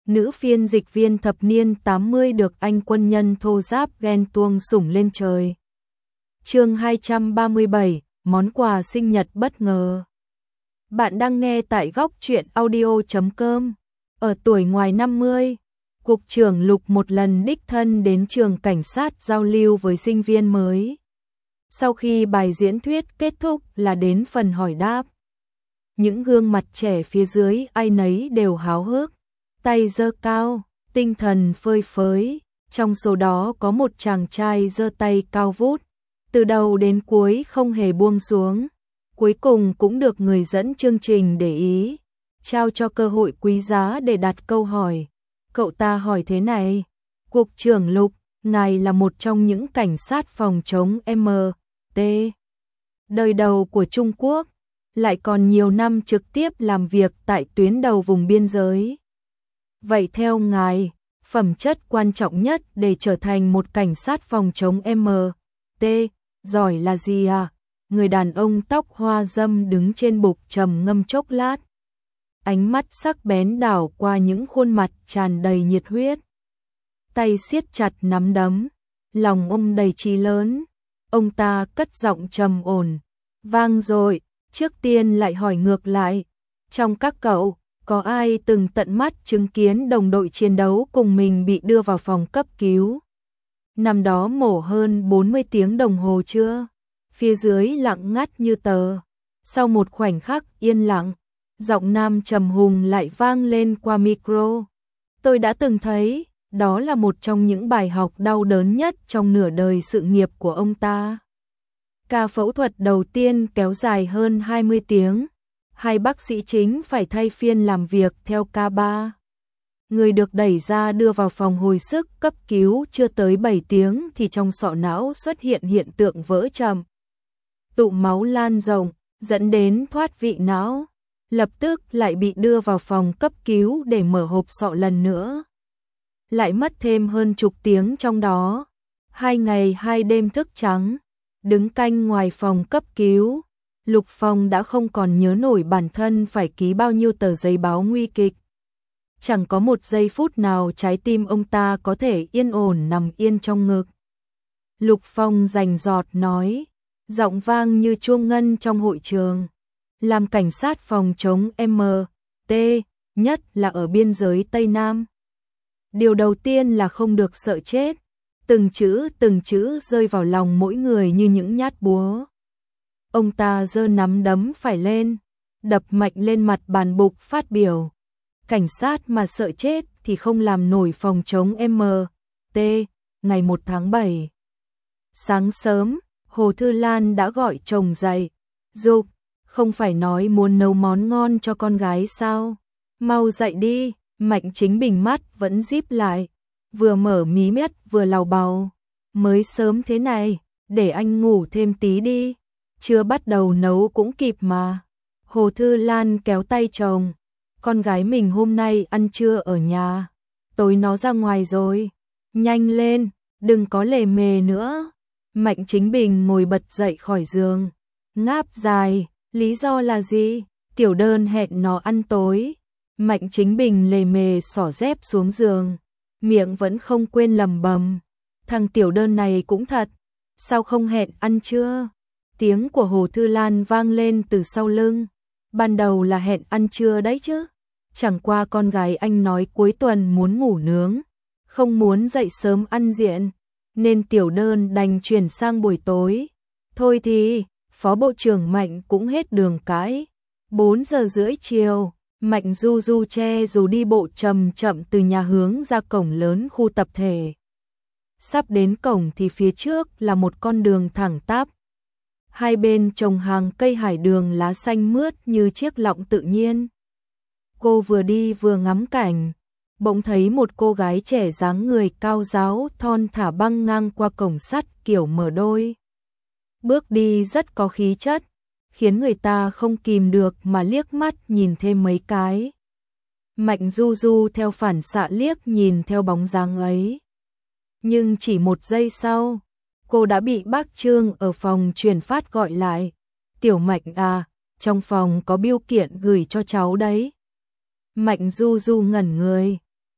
Nữ phiên dịch viên thập niên 80 được anh quân nhân thô giáp ghen tuông sủng lên trời. Chương 237, món quà sinh nhật bất ngờ. Bạn đang nghe tại góc truyện audio.com. Ở tuổi ngoài 50, Cục trưởng Lục một lần đích thân đến trường cảnh sát giao lưu với sinh viên mới. Sau khi bài diễn thuyết kết thúc là đến phần hỏi đáp. Những gương mặt trẻ phía dưới ai nấy đều háo hức, tay giơ cao, tinh thần phơi phới. Trong số đó có một chàng trai giơ tay cao vút, từ đầu đến cuối không hề buông xuống. Cuối cùng cũng được người dẫn chương trình để ý, trao cho cơ hội quý giá để đặt câu hỏi. Cậu ta hỏi thế này: Cục trưởng Lục, ngài là một trong những cảnh sát phòng chống MT đời đầu của Trung Quốc, lại còn nhiều năm trực tiếp làm việc tại tuyến đầu vùng biên giới. Vậy theo ngài, phẩm chất quan trọng nhất để trở thành một cảnh sát phòng chống MT giỏi là gì à? Người đàn ông tóc hoa râm đứng trên bục trầm ngâm chốc lát. Ánh mắt sắc bén đảo qua những khuôn mặt tràn đầy nhiệt huyết. Tay siết chặt nắm đấm, lòng ông đầy chí lớn. Ông ta cất giọng trầm ổn, vang dội. Trước tiên lại hỏi ngược lại, trong các cậu, có ai từng tận mắt chứng kiến đồng đội chiến đấu cùng mình bị đưa vào phòng cấp cứu? Năm đó mổ hơn 40 tiếng đồng hồ chưa? Phía dưới lặng ngắt như tờ. Sau một khoảnh khắc yên lặng, giọng nam trầm hùng lại vang lên qua micro. Tôi đã từng thấy, đó là một trong những bài học đau đớn nhất trong nửa đời sự nghiệp của ông ta. Ca phẫu thuật đầu tiên kéo dài hơn 20 tiếng, hai bác sĩ chính phải thay phiên làm việc theo ca 3. Người được đẩy ra đưa vào phòng hồi sức cấp cứu chưa tới 7 tiếng thì trong sọ não xuất hiện hiện tượng vỡ chậm. Tụ máu lan rộng, dẫn đến thoát vị não, lập tức lại bị đưa vào phòng cấp cứu để mở hộp sọ lần nữa. Lại mất thêm hơn chục tiếng trong đó, 2 ngày 2 đêm thức trắng, đứng canh ngoài phòng cấp cứu. Lục Phong đã không còn nhớ nổi bản thân phải ký bao nhiêu tờ giấy báo nguy kịch. Chẳng có một giây phút nào trái tim ông ta có thể yên ổn nằm yên trong ngực. Lục Phong rành rọt nói, giọng vang như chuông ngân trong hội trường. Làm cảnh sát phòng chống MT, nhất là ở biên giới Tây Nam. Điều đầu tiên là không được sợ chết. Từng chữ rơi vào lòng mỗi người như những nhát búa. Ông ta giơ nắm đấm phải lên, đập mạnh lên mặt bàn bục phát biểu. Cảnh sát mà sợ chết thì không làm nổi phòng chống MT. Ngày 1 tháng 7. Sáng sớm, Hồ Thư Lan đã gọi chồng dậy. Dục, không phải nói muốn nấu món ngon cho con gái sao? Mau dậy đi. Mạnh Chính Bình mắt vẫn díp lại, vừa mở mí mắt vừa lào bào. Mới sớm thế này, để anh ngủ thêm tí đi. Chưa bắt đầu nấu cũng kịp mà. Hồ Thư Lan kéo tay chồng. Con gái mình hôm nay ăn trưa ở nhà, tối nó ra ngoài rồi. Nhanh lên, đừng có lề mề nữa. Mạnh Chính Bình ngồi bật dậy khỏi giường, ngáp dài. Lý do là gì? Tiểu Đơn hẹn nó ăn tối. Mạnh Chính Bình lề mề xỏ dép xuống giường, miệng vẫn không quên lẩm bẩm. Thằng Tiểu Đơn này cũng thật, sao không hẹn ăn trưa? Tiếng của Hồ Thư Lan vang lên từ sau lưng. Ban đầu là hẹn ăn trưa đấy chứ. Chẳng qua con gái anh nói cuối tuần muốn ngủ nướng, không muốn dậy sớm ăn diện, nên Tiểu Đơn đành chuyển sang buổi tối. Thôi thì, Phó Bộ trưởng Mạnh cũng hết đường cãi. 4 giờ rưỡi chiều, Mạnh du du che dù đi bộ chậm chậm từ nhà hướng ra cổng lớn khu tập thể. Sắp đến cổng thì phía trước là một con đường thẳng tắp. Hai bên trồng hàng cây hải đường lá xanh mướt như chiếc lọng tự nhiên. Cô vừa đi vừa ngắm cảnh, bỗng thấy một cô gái trẻ dáng người cao ráo thon thả băng ngang qua cổng sắt kiểu mở đôi. Bước đi rất có khí chất, khiến người ta không kìm được mà liếc mắt nhìn thêm mấy cái. Mạnh du du theo phản xạ liếc nhìn theo bóng dáng ấy. Nhưng chỉ 1 giây sau, cô đã bị bác Trương ở phòng truyền phát gọi lại. Tiểu Mạnh à, trong phòng có bưu kiện gửi cho cháu đấy. Mạnh du du ngẩn người,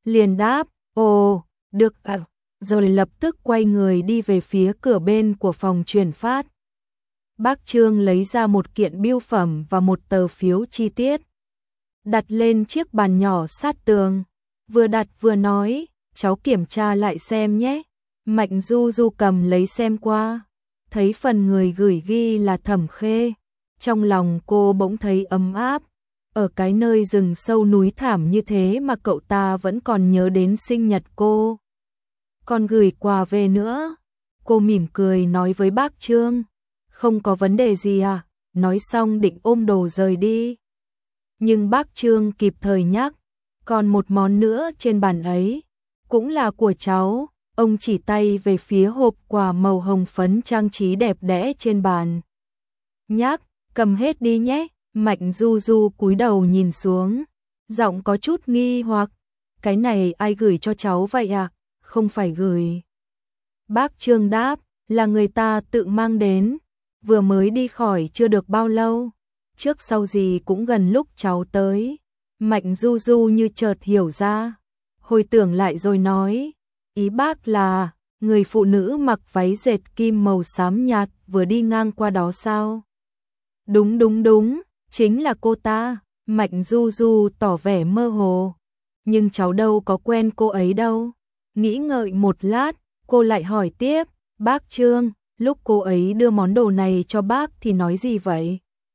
liền đáp, ồ, được ạ, rồi lập tức quay người đi về phía cửa bên của phòng chuyển phát. Bác Trương lấy ra một kiện bưu phẩm và một tờ phiếu chi tiết, đặt lên chiếc bàn nhỏ sát tường, vừa đặt vừa nói, cháu kiểm tra lại xem nhé. Mạnh Du Du cầm lấy xem qua, thấy phần người gửi ghi là Thẩm Khê, trong lòng cô bỗng thấy ấm áp. Ở cái nơi rừng sâu núi thảm như thế mà cậu ta vẫn còn nhớ đến sinh nhật cô, còn gửi quà về nữa. Cô mỉm cười nói với bác Trương, không có vấn đề gì à, nói xong định ôm đồ rời đi. Nhưng bác Trương kịp thời nhắc, còn một món nữa trên bàn ấy, cũng là của cháu. Ông chỉ tay về phía hộp quà màu hồng phấn trang trí đẹp đẽ trên bàn. Nhắc, cầm hết đi nhé. Mạnh Du Du cúi đầu nhìn xuống, giọng có chút nghi hoặc, cái này ai gửi cho cháu vậy à? Không phải gửi. Bác Trương đáp, là người ta tự mang đến, vừa mới đi khỏi chưa được bao lâu, trước sau gì cũng gần lúc cháu tới. Mạnh Du Du như chợt hiểu ra, hồi tưởng lại rồi nói, ý bác là người phụ nữ mặc váy dệt kim màu xám nhạt vừa đi ngang qua đó sao? Đúng đúng đúng, chính là cô ta. Mạnh Du Du tỏ vẻ mơ hồ, nhưng cháu đâu có quen cô ấy đâu. Nghĩ ngợi một lát, cô lại hỏi tiếp, bác Trương, lúc cô ấy đưa món đồ này cho bác thì nói gì vậy?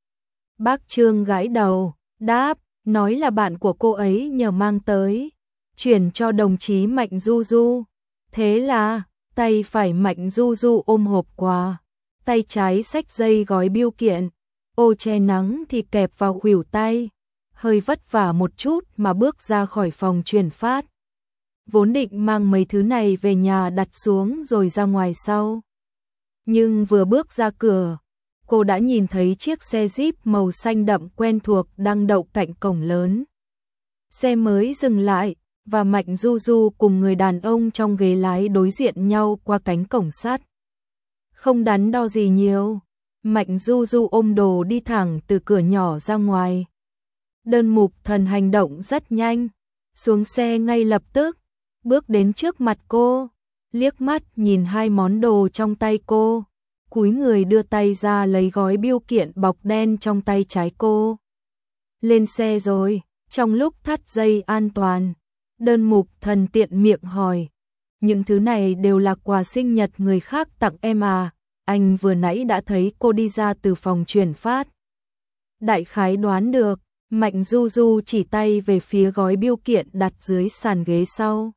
Bác Trương gãi đầu, đáp, nói là bạn của cô ấy nhờ mang tới, chuyển cho đồng chí Mạnh Du Du. Thế là, tay phải Mạnh Du Du ôm hộp quà, tay trái xách dây gói bưu kiện, ô che nắng thì kẹp vào khuỷu tay, hơi vất vả một chút mà bước ra khỏi phòng chuyển phát. Vốn định mang mấy thứ này về nhà đặt xuống rồi ra ngoài sau. Nhưng vừa bước ra cửa, cô đã nhìn thấy chiếc xe Jeep màu xanh đậm quen thuộc đang đậu cạnh cổng lớn. Xe mới dừng lại, và Mạnh Du Du cùng người đàn ông trong ghế lái đối diện nhau qua cánh cổng sắt. Không đắn đo gì nhiều, Mạnh Du Du ôm đồ đi thẳng từ cửa nhỏ ra ngoài. Đơn Mục Thần hành động rất nhanh, xuống xe ngay lập tức, bước đến trước mặt cô, liếc mắt nhìn hai món đồ trong tay cô, cúi người đưa tay ra lấy gói bưu kiện bọc đen trong tay trái cô. Lên xe rồi, trong lúc thắt dây an toàn, Đơn Mục Thần tiện miệng hỏi, những thứ này đều là quà sinh nhật người khác tặng em à? Anh vừa nãy đã thấy cô đi ra từ phòng chuyển phát. Đại khái đoán được, Mạnh Du Du chỉ tay về phía gói bưu kiện đặt dưới sàn ghế sau.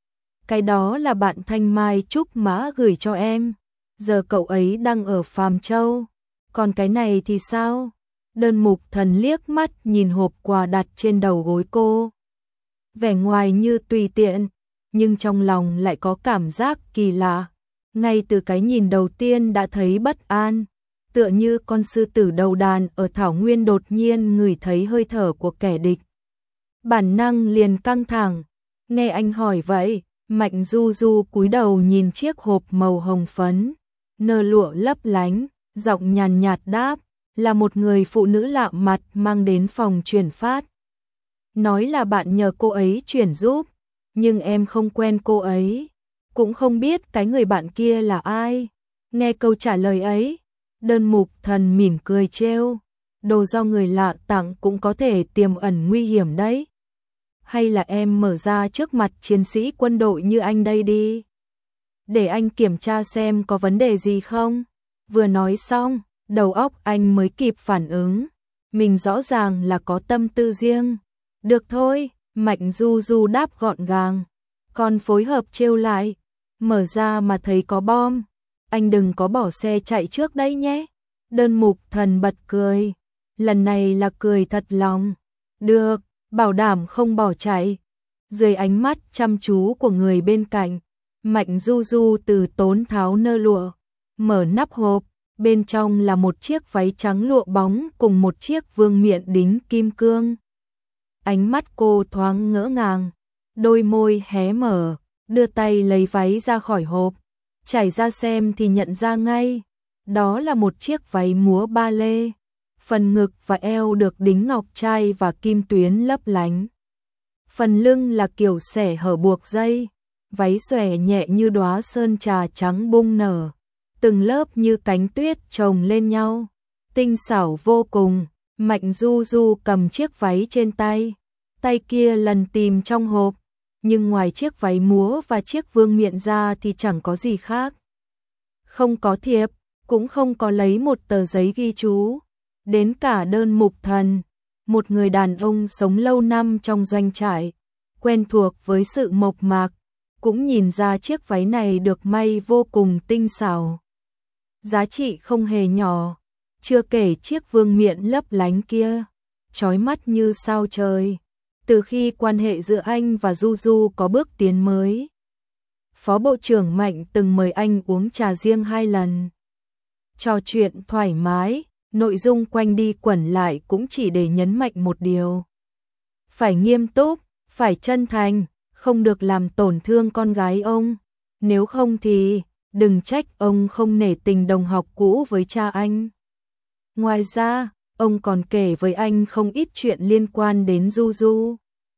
Cái đó là bạn Thanh Mai Trúc Mã gửi cho em, giờ cậu ấy đang ở Phàm Châu. Còn cái này thì sao? Đơn Mục Thần liếc mắt nhìn hộp quà đặt trên đầu gối cô. Vẻ ngoài như tùy tiện, nhưng trong lòng lại có cảm giác kỳ lạ. Ngay từ cái nhìn đầu tiên đã thấy bất an, tựa như con sư tử đầu đàn ở thảo nguyên đột nhiên ngửi thấy hơi thở của kẻ địch. Bản năng liền căng thẳng, nghe anh hỏi vậy, Mạnh Du Du cúi đầu nhìn chiếc hộp màu hồng phấn, nơ lụa lấp lánh, giọng nhàn nhạt đáp, là một người phụ nữ lạ mặt mang đến phòng chuyển phát. Nói là bạn nhờ cô ấy chuyển giúp, nhưng em không quen cô ấy, cũng không biết cái người bạn kia là ai. Nghe câu trả lời ấy, Đơn Mục Thần mỉm cười trêu, đồ do người lạ tặng cũng có thể tiềm ẩn nguy hiểm đấy. Hay là em mở ra trước mặt chiến sĩ quân đội như anh đây đi, để anh kiểm tra xem có vấn đề gì không. Vừa nói xong, đầu óc anh mới kịp phản ứng, mình rõ ràng là có tâm tư riêng. Được thôi, Mạnh Du Du đáp gọn gàng, còn phối hợp trêu lại, mở ra mà thấy có bom, anh đừng có bỏ xe chạy trước đấy nhé. Đơn Mục Thần bật cười, lần này là cười thật lòng. Được, bảo đảm không bỏ chạy. Dưới ánh mắt chăm chú của người bên cạnh, Mạnh Du Du từ tốn tháo nơ lụa, mở nắp hộp, bên trong là một chiếc váy trắng lụa bóng cùng một chiếc vương miện đính kim cương. Ánh mắt cô thoáng ngỡ ngàng, đôi môi hé mở, đưa tay lấy váy ra khỏi hộp, trải ra xem thì nhận ra ngay, đó là một chiếc váy múa ba lê, phần ngực và eo được đính ngọc trai và kim tuyến lấp lánh. phần lưng là kiểu xẻ hở buộc dây, váy xòe nhẹ như đóa sơn trà trắng bung nở, từng lớp như cánh tuyết chồng lên nhau, tinh xảo vô cùng. Mạnh Du Du cầm chiếc váy trên tay, tay kia lần tìm trong hộp, nhưng ngoài chiếc váy múa và chiếc vương miện ra thì chẳng có gì khác. Không có thiệp, cũng không có lấy một tờ giấy ghi chú, đến cả đơn mục thần, một người đàn ông sống lâu năm trong doanh trại, quen thuộc với sự mộc mạc, cũng nhìn ra chiếc váy này được may vô cùng tinh xảo. Giá trị không hề nhỏ, chưa kể chiếc vương miện lấp lánh kia, chói mắt như sao trời. Từ khi quan hệ giữa anh và Du Du có bước tiến mới, Phó Bộ trưởng Mạnh từng mời anh uống trà riêng 2 lần. Trò chuyện thoải mái, nội dung quanh đi quẩn lại cũng chỉ để nhấn mạnh một điều. Phải nghiêm túc, phải chân thành, không được làm tổn thương con gái ông. Nếu không thì, đừng trách ông không nể tình đồng học cũ với cha anh. Ngoài ra, ông còn kể với anh không ít chuyện liên quan đến Du Du.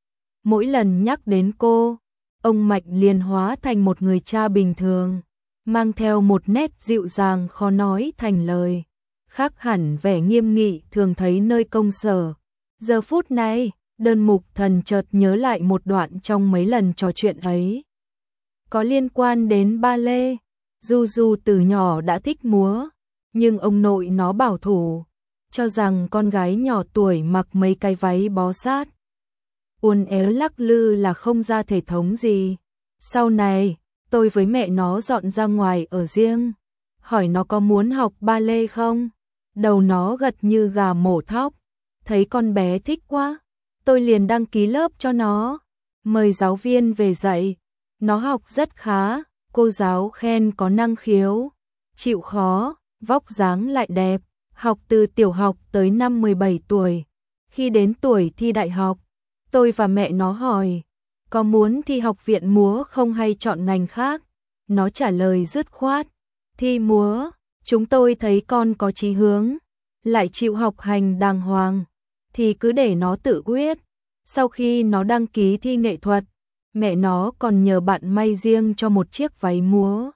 Mỗi lần nhắc đến cô, ông Mạnh liền hóa thành một người cha bình thường, mang theo một nét dịu dàng khó nói thành lời, khác hẳn vẻ nghiêm nghị thường thấy nơi công sở. Giờ phút này, đơn mục thần chợt nhớ lại một đoạn trong mấy lần trò chuyện ấy. Có liên quan đến ba lê, Du Du từ nhỏ đã thích múa, nhưng ông nội nó bảo thủ, cho rằng con gái nhỏ tuổi mặc mấy cái váy bó sát, uốn éo lắc lư là không ra thể thống gì. Sau này, tôi với mẹ nó dọn ra ngoài ở riêng, hỏi nó có muốn học ba lê không? Đầu nó gật như gà mổ thóc, thấy con bé thích quá, tôi liền đăng ký lớp cho nó, mời giáo viên về dạy. Nó học rất khá, cô giáo khen có năng khiếu, chịu khó, vóc dáng lại đẹp, học từ tiểu học tới năm 17 tuổi. Khi đến tuổi thi đại học, tôi và mẹ nó hỏi, có muốn thi học viện múa không hay chọn ngành khác? Nó trả lời dứt khoát, thi múa, chúng tôi thấy con có chí hướng, lại chịu học hành đàng hoàng, thì cứ để nó tự quyết. Sau khi nó đăng ký thi nghệ thuật, mẹ nó còn nhờ bạn may riêng cho một chiếc váy múa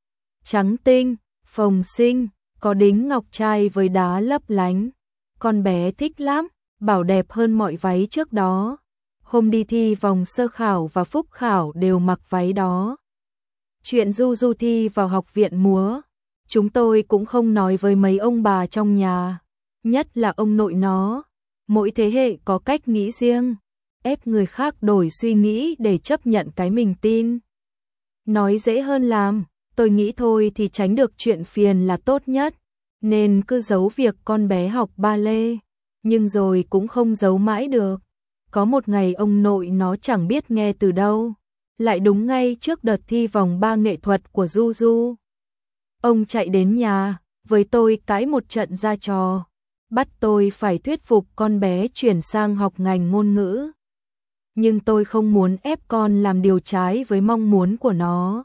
trắng tinh, phồng xinh, có đính ngọc trai với đá lấp lánh. Con bé thích lắm, bảo đẹp hơn mọi váy trước đó. Hôm đi thi vòng sơ khảo và phúc khảo đều mặc váy đó. Chuyện Du Du thi vào học viện múa, chúng tôi cũng không nói với mấy ông bà trong nhà, nhất là ông nội nó. Mỗi thế hệ có cách nghĩ riêng, ép người khác đổi suy nghĩ để chấp nhận cái mình tin. Nói dễ hơn làm, tôi nghĩ thôi thì tránh được chuyện phiền là tốt nhất, nên cứ giấu việc con bé học ba lê, nhưng rồi cũng không giấu mãi được. Có một ngày ông nội nó chẳng biết nghe từ đâu, lại đúng ngay trước đợt thi vòng 3 nghệ thuật của Du Du. Ông chạy đến nhà, với tôi cãi một trận ra trò, bắt tôi phải thuyết phục con bé chuyển sang học ngành ngôn ngữ. Nhưng tôi không muốn ép con làm điều trái với mong muốn của nó,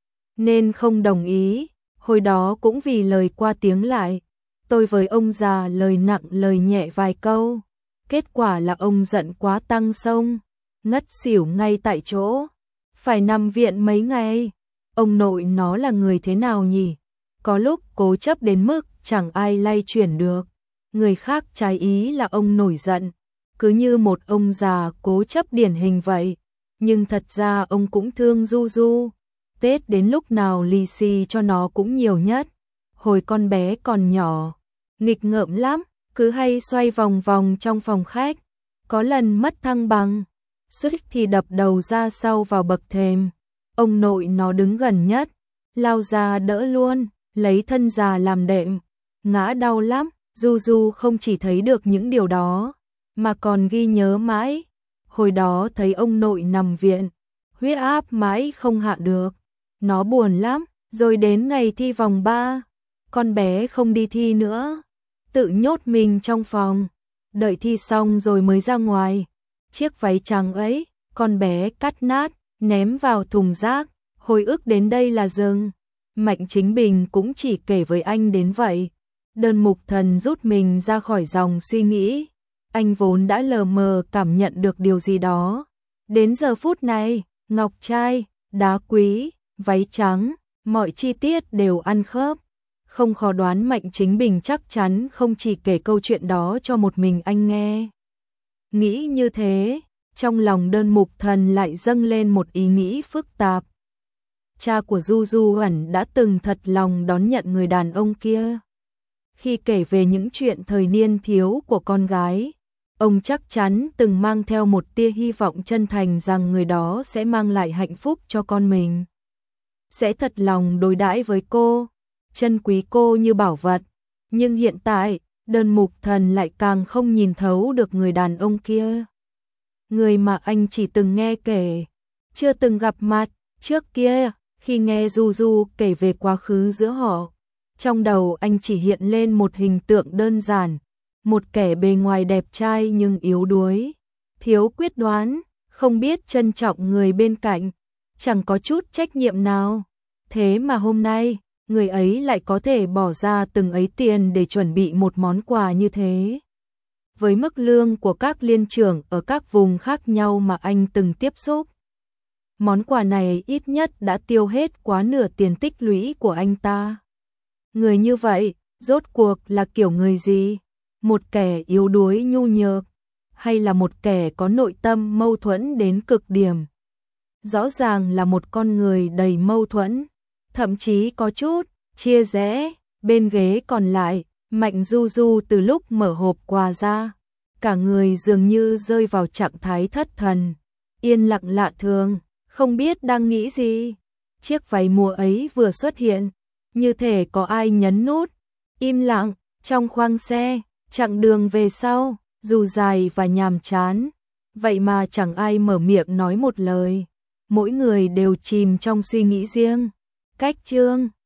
nên không đồng ý. Hồi đó cũng vì lời qua tiếng lại, tôi với ông già lời nặng lời nhẹ vài câu. Kết quả là ông giận quá tăng xông, ngất xỉu ngay tại chỗ, phải nằm viện mấy ngày. Ông nội nó là người thế nào nhỉ? Có lúc cố chấp đến mức chẳng ai lay chuyển được, người khác trái ý là ông nổi giận, cứ như một ông già cố chấp điển hình vậy. Nhưng thật ra ông cũng thương Du Du, Tết đến lúc nào lì xì cho nó cũng nhiều nhất. Hồi con bé còn nhỏ, nghịch ngợm lắm, cứ hay xoay vòng vòng trong phòng khách, có lần mất thăng bằng, suýt thì đập đầu ra sau vào bậc thềm. Ông nội nó đứng gần nhất, lao ra đỡ luôn, lấy thân già làm đệm, ngã đau lắm. Du Du không chỉ thấy được những điều đó, mà còn ghi nhớ mãi. Hồi đó thấy ông nội nằm viện, huyết áp mãi không hạ được, nó buồn lắm. Rồi đến ngày thi vòng 3, con bé không đi thi nữa, tự nhốt mình trong phòng, đợi thi xong rồi mới ra ngoài. Chiếc váy trắng ấy, con bé cắt nát, ném vào thùng rác, hồi ức đến đây là dừng. Mạnh Chính Bình cũng chỉ kể với anh đến vậy. Đơn mục thần rút mình ra khỏi dòng suy nghĩ, anh vốn đã lờ mờ cảm nhận được điều gì đó, Đến giờ phút này, ngọc trai, đá quý, váy trắng, mọi chi tiết đều ăn khớp. Không khó đoán Mạnh Chính Bình chắc chắn không chỉ kể câu chuyện đó cho một mình anh nghe. Nghĩ như thế, trong lòng Đơn Mục Thần lại dâng lên một ý nghĩ phức tạp. Cha của Du Du ẩn đã từng thật lòng đón nhận người đàn ông kia. Khi kể về những chuyện thời niên thiếu của con gái, ông chắc chắn từng mang theo một tia hy vọng chân thành rằng người đó sẽ mang lại hạnh phúc cho con mình. Sẽ thật lòng đối đãi với cô, trân quý cô như bảo vật. Nhưng hiện tại, Đơn Mục Thần lại càng không nhìn thấu được người đàn ông kia. Người mà anh chỉ từng nghe kể, chưa từng gặp mặt. Trước kia, khi nghe Du Du kể về quá khứ giữa họ, trong đầu anh chỉ hiện lên một hình tượng đơn giản, một kẻ bề ngoài đẹp trai nhưng yếu đuối, thiếu quyết đoán, không biết trân trọng người bên cạnh, chẳng có chút trách nhiệm nào. Thế mà hôm nay, người ấy lại có thể bỏ ra từng ấy tiền để chuẩn bị một món quà như thế. Với mức lương của các liên trưởng ở các vùng khác nhau mà anh từng tiếp xúc, món quà này ít nhất đã tiêu hết quá nửa tiền tích lũy của anh ta. Người như vậy, rốt cuộc là kiểu người gì? Một kẻ yếu đuối nhu nhược, hay là một kẻ có nội tâm mâu thuẫn đến cực điểm? Rõ ràng là một con người đầy mâu thuẫn, thậm chí có chút chia rẽ. Bên ghế còn lại, Mạnh Du Du từ lúc mở hộp quà ra, cả người dường như rơi vào trạng thái thất thần, yên lặng lạ thường, không biết đang nghĩ gì. Chiếc váy mùa ấy vừa xuất hiện, như thể có ai nhấn nút. Im lặng, trong khoang xe, chặng đường về sau, dù dài và nhàm chán, vậy mà chẳng ai mở miệng nói một lời. Mỗi người đều chìm trong suy nghĩ riêng. Cách chương